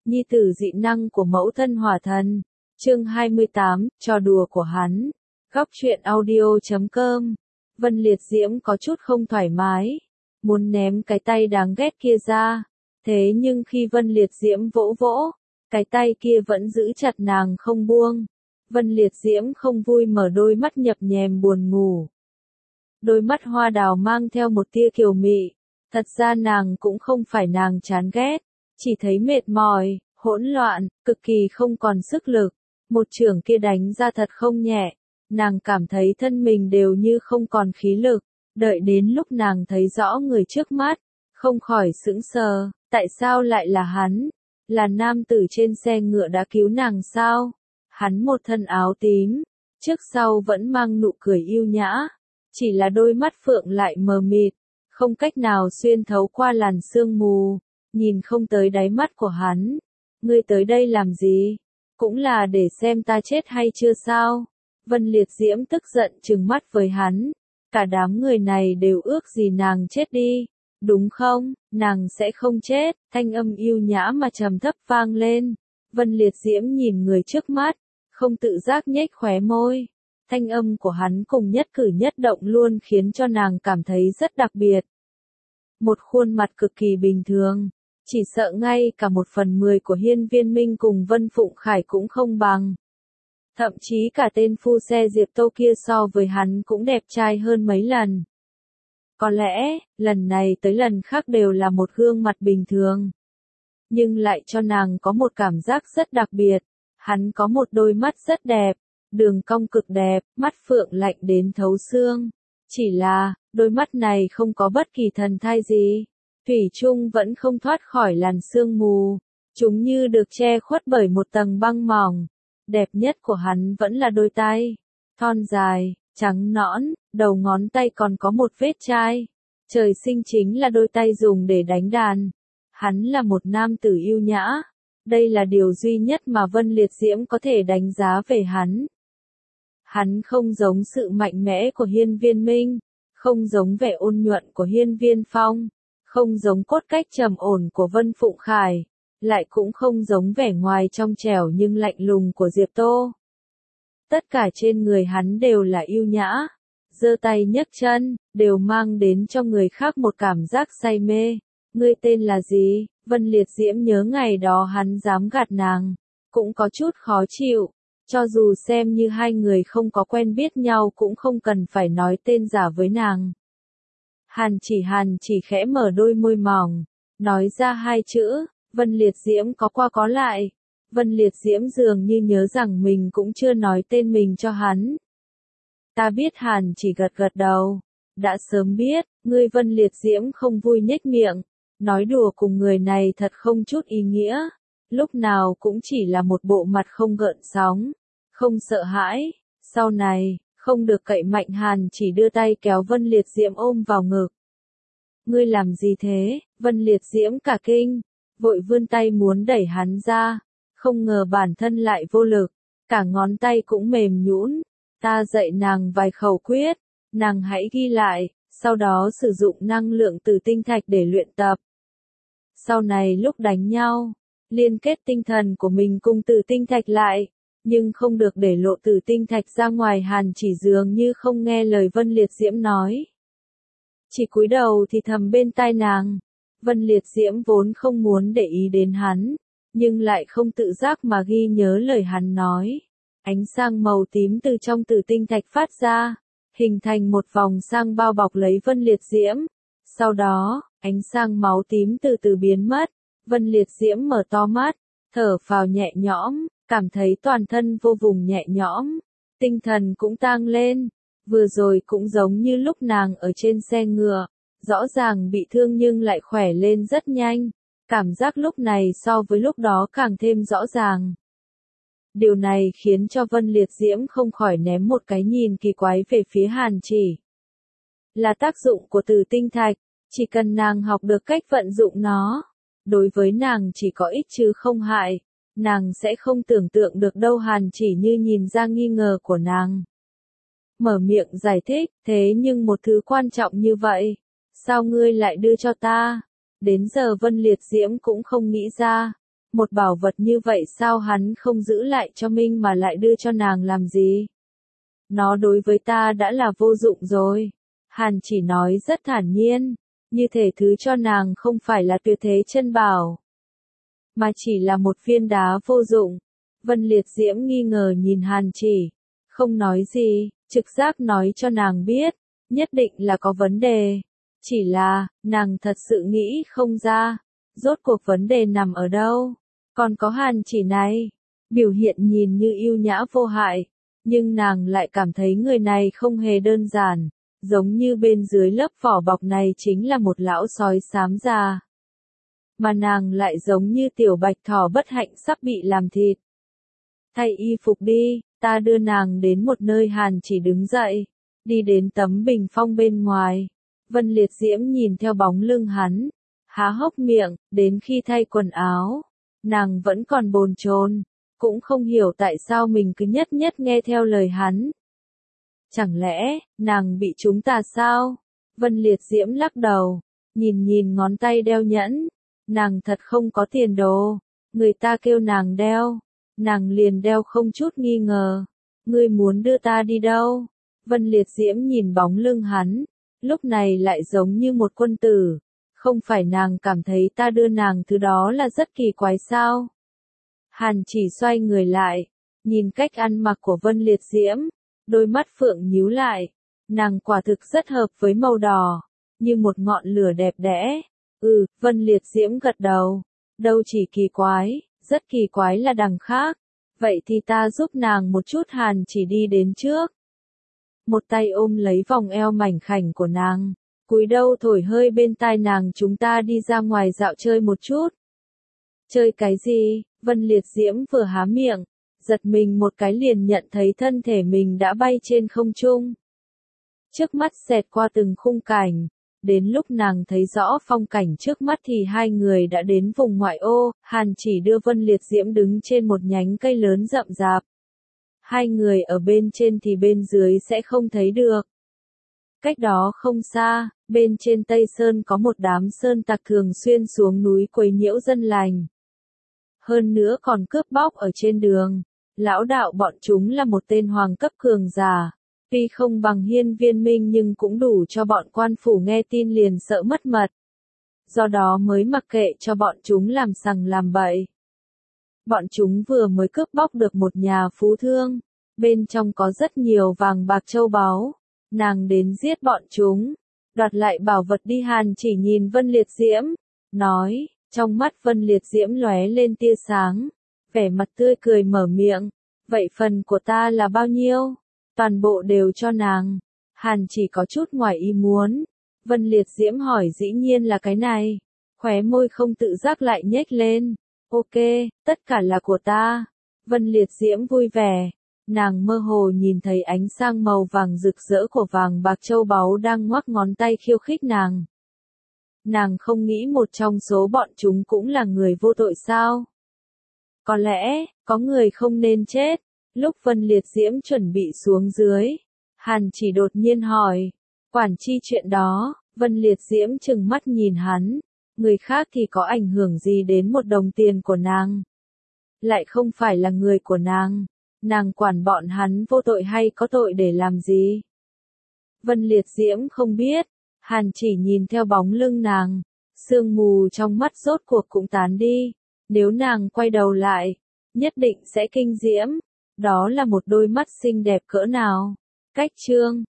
nhi tử dị năng của mẫu thân hỏa thần. Chương 28, trò đùa của hắn. Góc truyện audio.com. Vân Liệt Diễm có chút không thoải mái, muốn ném cái tay đáng ghét kia ra. Thế nhưng khi Vân Liệt Diễm vỗ vỗ, cái tay kia vẫn giữ chặt nàng không buông. Vân Liệt Diễm không vui mở đôi mắt nhập nhèm buồn ngủ. Đôi mắt hoa đào mang theo một tia kiều mị. Thật ra nàng cũng không phải nàng chán ghét, chỉ thấy mệt mỏi, hỗn loạn, cực kỳ không còn sức lực. Một chưởng kia đánh ra thật không nhẹ, nàng cảm thấy thân mình đều như không còn khí lực. Đợi đến lúc nàng thấy rõ người trước mắt, không khỏi sững sờ, tại sao lại là hắn? Là nam tử trên xe ngựa đã cứu nàng sao? Hắn một thân áo tím, trước sau vẫn mang nụ cười yêu nhã, chỉ là đôi mắt phượng lại mờ mịt, không cách nào xuyên thấu qua làn sương mù, nhìn không tới đáy mắt của hắn. Ngươi tới đây làm gì? Cũng là để xem ta chết hay chưa sao? Vân Liệt Diễm tức giận trừng mắt với hắn. Cả đám người này đều ước gì nàng chết đi, đúng không? Nàng sẽ không chết. Thanh âm yêu nhã mà trầm thấp vang lên. Vân Liệt Diễm nhìn người trước mắt, không tự giác nhếch khóe môi. Thanh âm của hắn cùng nhất cử nhất động luôn khiến cho nàng cảm thấy rất đặc biệt. Một khuôn mặt cực kỳ bình thường, chỉ sợ ngay cả 1/10 của Hiên Viên Minh cùng Vân Phụng Khải cũng không bằng. Thậm chí cả tên phu xe Diệp Tô kia so với hắn cũng đẹp trai hơn mấy lần. Có lẽ, lần này tới lần khác đều là một gương mặt bình thường. Nhưng lại cho nàng có một cảm giác rất đặc biệt. Hắn có một đôi mắt rất đẹp, đường cong cực đẹp, mắt phượng lạnh đến thấu xương. Chỉ là, đôi mắt này không có bất kỳ thần thai gì. Thủy chung vẫn không thoát khỏi làn sương mù. Chúng như được che khuất bởi một tầng băng mỏng. Đẹp nhất của hắn vẫn là đôi tay. Thon dài, trắng nõn, đầu ngón tay còn có một vết chai. Trời sinh chính là đôi tay dùng để đánh đàn. Hắn là một nam tử yêu nhã. Đây là điều duy nhất mà Vân Liệt Diễm có thể đánh giá về hắn. Hắn không giống sự mạnh mẽ của Hiên Viên Minh, không giống vẻ ôn nhuận của Hiên Viên Phong, không giống cốt cách trầm ổn của Vân Phụng Khải, lại cũng không giống vẻ ngoài trong trẻo nhưng lạnh lùng của Diệp Tô. Tất cả trên người hắn đều là yêu nhã, giơ tay nhấc chân, đều mang đến cho người khác một cảm giác say mê. Ngươi tên là gì? Vân Liệt Diễm nhớ ngày đó hắn dám gạt nàng, cũng có chút khó chịu. Cho dù xem như hai người không có quen biết nhau cũng không cần phải nói tên giả với nàng. Hàn chỉ khẽ mở đôi môi mỏng, nói ra hai chữ. Vân Liệt Diễm có qua có lại. Vân Liệt Diễm dường như nhớ rằng mình cũng chưa nói tên mình cho hắn. Ta biết. Hàn chỉ gật gật đầu. Đã sớm biết. Ngươi. Vân Liệt Diễm không vui nhếch miệng. Nói đùa cùng người này thật không chút ý nghĩa. Lúc nào cũng chỉ là một bộ mặt không gợn sóng, không sợ hãi. Sau này, không được cậy mạnh. Hàn chỉ đưa tay kéo Vân Liệt Diễm ôm vào ngực. Ngươi làm gì thế? Vân Liệt Diễm cả kinh, vội vươn tay muốn đẩy hắn ra, không ngờ bản thân lại vô lực, cả ngón tay cũng mềm nhũn. Ta dạy nàng vài khẩu quyết, nàng hãy ghi lại, sau đó sử dụng năng lượng tử tinh thạch để luyện tập. Sau này lúc đánh nhau, liên kết tinh thần của mình cùng tử tinh thạch lại, nhưng không được để lộ tử tinh thạch ra ngoài. Hàn chỉ dường như không nghe lời Vân Liệt Diễm nói, chỉ cúi đầu thì thầm bên tai nàng. Vân Liệt Diễm vốn không muốn để ý đến hắn, nhưng lại không tự giác mà ghi nhớ lời hắn nói. Ánh sáng màu tím từ trong tử tinh thạch phát ra, hình thành một vòng sáng bao bọc lấy Vân Liệt Diễm. Sau đó, ánh sáng máu tím từ từ biến mất. Vân Liệt Diễm mở to mắt, thở phào nhẹ nhõm, cảm thấy toàn thân vô cùng nhẹ nhõm, tinh thần cũng tăng lên. Vừa rồi cũng giống như lúc nàng ở trên xe ngựa, rõ ràng bị thương nhưng lại khỏe lên rất nhanh. Cảm giác lúc này so với lúc đó càng thêm rõ ràng. Điều này khiến cho Vân Liệt Diễm không khỏi ném một cái nhìn kỳ quái về phía Hàn chỉ. Là tác dụng của tử tinh thạch, chỉ cần nàng học được cách vận dụng nó, đối với nàng chỉ có ích chứ không hại, nàng sẽ không tưởng tượng được đâu. Hàn chỉ như nhìn ra nghi ngờ của nàng, mở miệng giải thích. Thế nhưng một thứ quan trọng như vậy, sao ngươi lại đưa cho ta? Đến giờ Vân Liệt Diễm cũng không nghĩ ra. Một bảo vật như vậy sao hắn không giữ lại cho Minh mà lại đưa cho nàng làm gì? Nó đối với ta đã là vô dụng rồi. Hàn chỉ nói rất thản nhiên, như thể thứ cho nàng không phải là tuyệt thế chân bảo, mà chỉ là một viên đá vô dụng. Vân Liệt Diễm nghi ngờ nhìn Hàn chỉ, không nói gì, trực giác nói cho nàng biết, nhất định là có vấn đề. Chỉ là, nàng thật sự nghĩ không ra, rốt cuộc vấn đề nằm ở đâu. Còn có Hàn chỉ này, biểu hiện nhìn như yêu nhã vô hại, nhưng nàng lại cảm thấy người này không hề đơn giản, giống như bên dưới lớp vỏ bọc này chính là một lão sói xám già. Mà nàng lại giống như tiểu bạch thỏ bất hạnh sắp bị làm thịt. Thay y phục đi, ta đưa nàng đến một nơi. Hàn chỉ đứng dậy, đi đến tấm bình phong bên ngoài. Vân Liệt Diễm nhìn theo bóng lưng hắn, há hốc miệng, đến khi thay quần áo, nàng vẫn còn bồn chồn, cũng không hiểu tại sao mình cứ nhất nhất nghe theo lời hắn. Chẳng lẽ, nàng bị chúng ta sao? Vân Liệt Diễm lắc đầu, nhìn nhìn ngón tay đeo nhẫn, nàng thật không có tiền đồ, người ta kêu nàng đeo, nàng liền đeo không chút nghi ngờ. Ngươi muốn đưa ta đi đâu? Vân Liệt Diễm nhìn bóng lưng hắn, lúc này lại giống như một quân tử. Không phải nàng cảm thấy ta đưa nàng thứ đó là rất kỳ quái sao? Hàn chỉ xoay người lại, nhìn cách ăn mặc của Vân Liệt Diễm, đôi mắt phượng nhíu lại, nàng quả thực rất hợp với màu đỏ, như một ngọn lửa đẹp đẽ. Vân Liệt Diễm gật đầu, đâu chỉ kỳ quái, rất kỳ quái là đằng khác. Vậy thì ta giúp nàng một chút. Hàn chỉ đi đến trước, một tay ôm lấy vòng eo mảnh khảnh của nàng, cúi đầu thổi hơi bên tai nàng. Chúng ta đi ra ngoài dạo chơi một chút. Chơi cái gì? Vân Liệt Diễm vừa há miệng, giật mình một cái liền nhận thấy thân thể mình đã bay trên không trung. Trước mắt xẹt qua từng khung cảnh, đến lúc nàng thấy rõ phong cảnh trước mắt thì hai người đã đến vùng ngoại ô. Hàn chỉ đưa Vân Liệt Diễm đứng trên một nhánh cây lớn rậm rạp. Hai người ở bên trên thì bên dưới sẽ không thấy được. Cách đó không xa, bên trên Tây Sơn có một đám sơn tặc thường xuyên xuống núi quấy nhiễu dân lành. Hơn nữa còn cướp bóc ở trên đường. Lão đạo bọn chúng là một tên hoàng cấp cường giả. Tuy không bằng Hiên Viên Minh nhưng cũng đủ cho bọn quan phủ nghe tin liền sợ mất mật. Do đó mới mặc kệ cho bọn chúng làm sằng làm bậy. Bọn chúng vừa mới cướp bóc được một nhà phú thương. Bên trong có rất nhiều vàng bạc châu báu. Nàng đến giết bọn chúng, đoạt lại bảo vật đi. Hàn chỉ nhìn Vân Liệt Diễm, nói, trong mắt Vân Liệt Diễm lóe lên tia sáng, vẻ mặt tươi cười mở miệng, vậy phần của ta là bao nhiêu? Toàn bộ đều cho nàng. Hàn chỉ có chút ngoài ý muốn. Vân Liệt Diễm hỏi dĩ nhiên là cái này. Khóe môi không tự giác lại nhếch lên. Ok, tất cả là của ta. Vân Liệt Diễm vui vẻ. Nàng mơ hồ nhìn thấy ánh sáng màu vàng rực rỡ của vàng bạc châu báu đang ngoắc ngón tay khiêu khích nàng. Nàng không nghĩ một trong số bọn chúng cũng là người vô tội sao? Có lẽ, có người không nên chết. Lúc Vân Liệt Diễm chuẩn bị xuống dưới, Hàn chỉ đột nhiên hỏi, quản chi chuyện đó. Vân Liệt Diễm trừng mắt nhìn hắn, người khác thì có ảnh hưởng gì đến một đồng tiền của nàng? Lại không phải là người của nàng quản bọn hắn vô tội hay có tội để làm gì? Vân Liệt Diễm không biết. Hàn chỉ nhìn theo bóng lưng nàng, sương mù trong mắt rốt cuộc cũng tán đi. Nếu nàng quay đầu lại, nhất định sẽ kinh diễm. Đó là một đôi mắt xinh đẹp cỡ nào. Cách chương